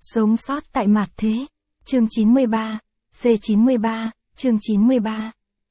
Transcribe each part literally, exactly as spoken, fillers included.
Sống sót tại mạt thế. Chương chín mươi ba, C chín mươi ba, chương chín mươi ba.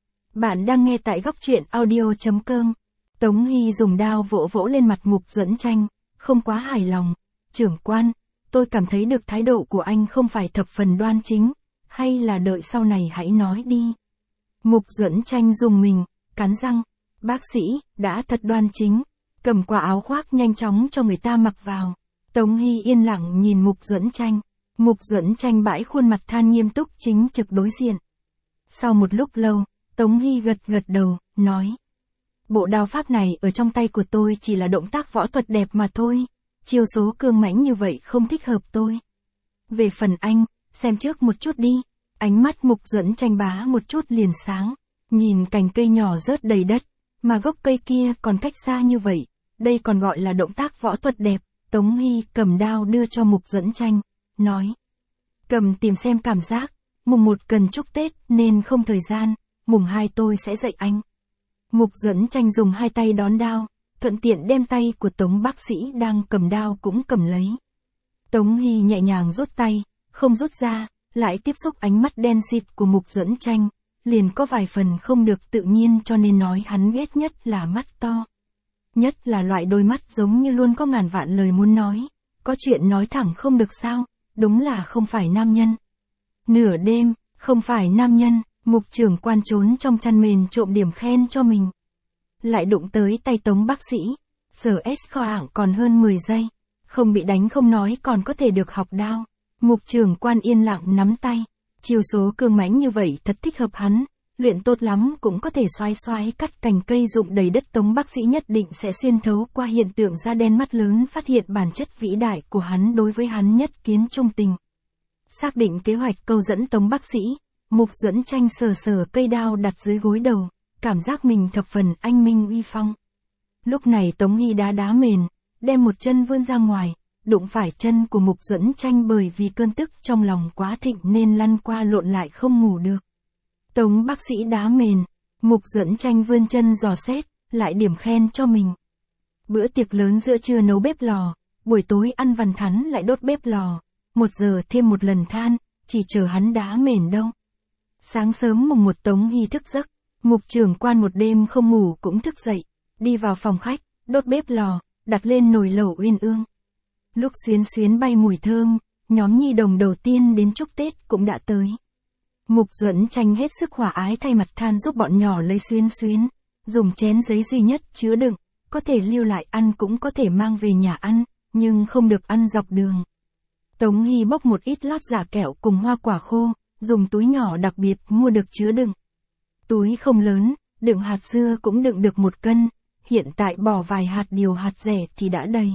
Bạn đang nghe tại góc truyện audio.com. Tống Hy dùng đao vỗ vỗ lên mặt Mục Duẫn Tranh, không quá hài lòng. Trưởng quan, tôi cảm thấy được thái độ của anh không phải thập phần đoan chính, hay là đợi sau này hãy nói đi. Mục Duẫn Tranh dùng mình, cắn răng. Bác sĩ, đã thật đoan chính. Cầm quả áo khoác nhanh chóng cho người ta mặc vào. Tống Hy yên lặng nhìn Mục Duẫn Tranh. Mục Duẫn Tranh bãi khuôn mặt than nghiêm túc chính trực đối diện. Sau một lúc lâu, Tống Hy gật gật đầu, nói. Bộ đao pháp này ở trong tay của tôi chỉ là động tác võ thuật đẹp mà thôi. Chiêu số cương mãnh như vậy không thích hợp tôi. Về phần anh, xem trước một chút đi. Ánh mắt Mục Duẫn Tranh bá một chút liền sáng. Nhìn cành cây nhỏ rớt đầy đất, mà gốc cây kia còn cách xa như vậy. Đây còn gọi là động tác võ thuật đẹp. Tống Hy cầm đao đưa cho Mục Duẫn Tranh, nói. Cầm tìm xem cảm giác, mùng một cần chúc Tết nên không thời gian, mùng hai tôi sẽ dạy anh. Mục Duẫn Tranh dùng hai tay đón đao, thuận tiện đem tay của Tống bác sĩ đang cầm đao cũng cầm lấy. Tống Hy nhẹ nhàng rút tay, không rút ra, lại tiếp xúc ánh mắt đen xịt của Mục Duẫn Tranh, liền có vài phần không được tự nhiên cho nên nói hắn ghét nhất là mắt to. Nhất là loại đôi mắt giống như luôn có ngàn vạn lời muốn nói, có chuyện nói thẳng không được sao, đúng là không phải nam nhân. Nửa đêm, không phải nam nhân, Mục trưởng quan trốn trong chăn mền trộm điểm khen cho mình. Lại đụng tới tay Tống bác sĩ, giờ S kho ảng còn hơn mười giây, không bị đánh không nói còn có thể được học đao. Mục trưởng quan yên lặng nắm tay, chiêu số cương mãnh như vậy thật thích hợp hắn. Luyện tốt lắm cũng có thể xoái xoái cắt cành cây rụng đầy đất. Tống bác sĩ nhất định sẽ xuyên thấu qua hiện tượng da đen mắt lớn phát hiện bản chất vĩ đại của hắn đối với hắn nhất kiến trung tình. Xác định kế hoạch câu dẫn Tống bác sĩ, Mục Duẫn Tranh sờ sờ cây đao đặt dưới gối đầu, cảm giác mình thập phần anh minh uy phong. Lúc này Tống Hy đá đá mền, đem một chân vươn ra ngoài, đụng phải chân của Mục Duẫn Tranh bởi vì cơn tức trong lòng quá thịnh nên lăn qua lộn lại không ngủ được. Tống bác sĩ đá mền, Mục Duẫn Tranh vươn chân dò xét, lại điểm khen cho mình. Bữa tiệc lớn giữa trưa nấu bếp lò, buổi tối ăn vằn thắn lại đốt bếp lò, một giờ thêm một lần than, chỉ chờ hắn đá mền đâu. Sáng sớm mùng một Tống Hy thức giấc, Mục trưởng quan một đêm không ngủ cũng thức dậy, đi vào phòng khách, đốt bếp lò, đặt lên nồi lẩu uyên ương. Lúc xuyến xuyến bay mùi thơm, nhóm nhi đồng đầu tiên đến chúc Tết cũng đã tới. Mục Duẫn Tranh hết sức hòa ái thay mặt than giúp bọn nhỏ lấy xuyến xuyến, dùng chén giấy duy nhất chứa đựng, có thể lưu lại ăn cũng có thể mang về nhà ăn, nhưng không được ăn dọc đường. Tống Hy bốc một ít lót giả kẹo cùng hoa quả khô, dùng túi nhỏ đặc biệt mua được chứa đựng. Túi không lớn, đựng hạt dưa cũng đựng được một cân, hiện tại bỏ vài hạt điều hạt rẻ thì đã đầy.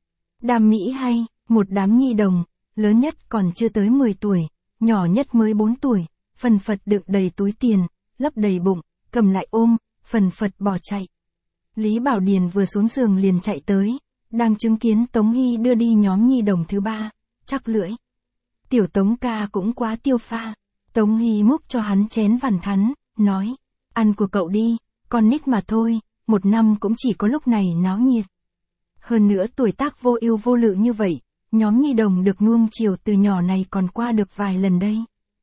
Đam mỹ hay, một đám nhi đồng, lớn nhất còn chưa tới mười tuổi, nhỏ nhất mới bốn tuổi. Phần phật đựng đầy túi tiền, lấp đầy bụng, cầm lại ôm, phần phật bỏ chạy. Lý Bảo Điền vừa xuống giường liền chạy tới, đang chứng kiến Tống Hy đưa đi nhóm nhi đồng thứ ba, chắc lưỡi. Tiểu Tống ca cũng quá tiêu pha. Tống Hy múc cho hắn chén vằn thắn, nói, ăn của cậu đi, con nít mà thôi, một năm cũng chỉ có lúc này náo nhiệt. Hơn nữa tuổi tác vô ưu vô lự như vậy, nhóm nhi đồng được nuông chiều từ nhỏ này còn qua được vài lần đây.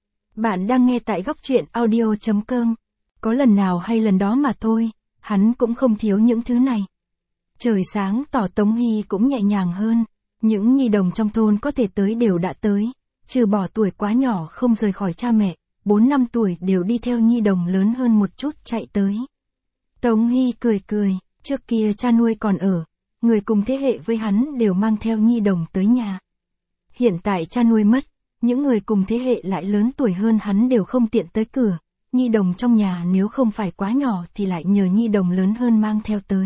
Bạn đang nghe tại góc truyện audio.com. Có lần nào hay lần đó mà thôi, hắn cũng không thiếu những thứ này. Trời sáng tỏ Tống Hy cũng nhẹ nhàng hơn, những nhi đồng trong thôn có thể tới đều đã tới, trừ bỏ tuổi quá nhỏ không rời khỏi cha mẹ, bốn năm tuổi đều đi theo nhi đồng lớn hơn một chút chạy tới. Tống Hy cười cười, trước kia cha nuôi còn ở, người cùng thế hệ với hắn đều mang theo nhi đồng tới nhà. Hiện tại cha nuôi mất, những người cùng thế hệ lại lớn tuổi hơn hắn đều không tiện tới cửa, nhi đồng trong nhà nếu không phải quá nhỏ thì lại nhờ nhi đồng lớn hơn mang theo tới.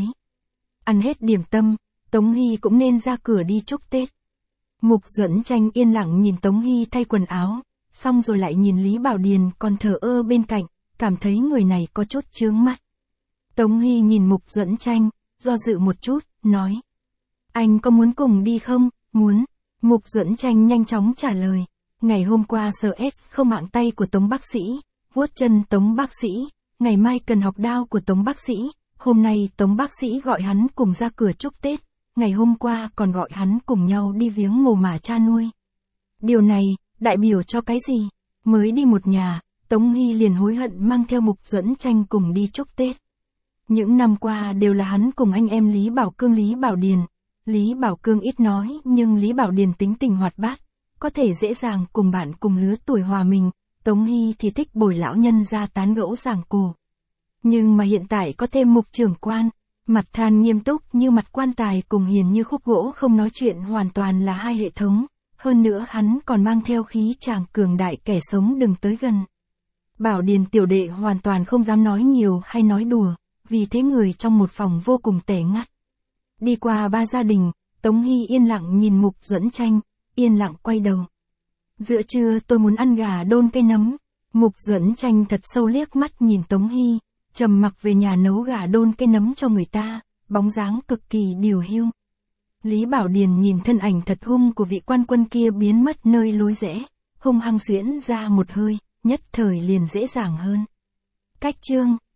Ăn hết điểm tâm, Tống Hy cũng nên ra cửa đi chúc Tết. Mục Duẫn Tranh yên lặng nhìn Tống Hy thay quần áo, xong rồi lại nhìn Lý Bảo Điền còn thờ ơ bên cạnh, cảm thấy người này có chút chướng mắt. Tống Hy nhìn Mục Duẫn Tranh, do dự một chút, nói. Anh có muốn cùng đi không? Muốn. Mục Duẫn Tranh nhanh chóng trả lời. Ngày hôm qua sờ S không mạng tay của Tống bác sĩ, vuốt chân Tống bác sĩ, ngày mai cần học đao của Tống bác sĩ, hôm nay Tống bác sĩ gọi hắn cùng ra cửa chúc Tết, ngày hôm qua còn gọi hắn cùng nhau đi viếng mồ mả cha nuôi. Điều này, đại biểu cho cái gì? Mới đi một nhà, Tống Hy liền hối hận mang theo Mục Duẫn Tranh cùng đi chúc Tết. Những năm qua đều là hắn cùng anh em Lý Bảo Cương Lý Bảo Điền. Lý Bảo Cương ít nói nhưng Lý Bảo Điền tính tình hoạt bát, có thể dễ dàng cùng bạn cùng lứa tuổi hòa mình. Tống Hy thì thích bồi lão nhân ra tán gẫu giảng cổ. Nhưng mà hiện tại có thêm Mục trưởng quan, mặt than nghiêm túc như mặt quan tài cùng hiền như khúc gỗ không nói chuyện hoàn toàn là hai hệ thống. Hơn nữa hắn còn mang theo khí chàng cường đại kẻ sống đừng tới gần. Bảo Điền tiểu đệ hoàn toàn không dám nói nhiều hay nói đùa, vì thế người trong một phòng vô cùng tẻ ngắt. Đi qua ba gia đình, Tống Hy yên lặng nhìn Mục Duẫn Tranh, yên lặng quay đầu. Giữa trưa tôi muốn ăn gà đôn cây nấm. Mục Duẫn Tranh thật sâu liếc mắt nhìn Tống Hy, trầm mặc về nhà nấu gà đôn cây nấm cho người ta, bóng dáng cực kỳ điều hiu. Lý Bảo Điền nhìn thân ảnh thật hung của vị quan quân kia biến mất nơi lối rẽ, hung hăng xuyễn ra một hơi, nhất thời liền dễ dàng hơn. Cách chương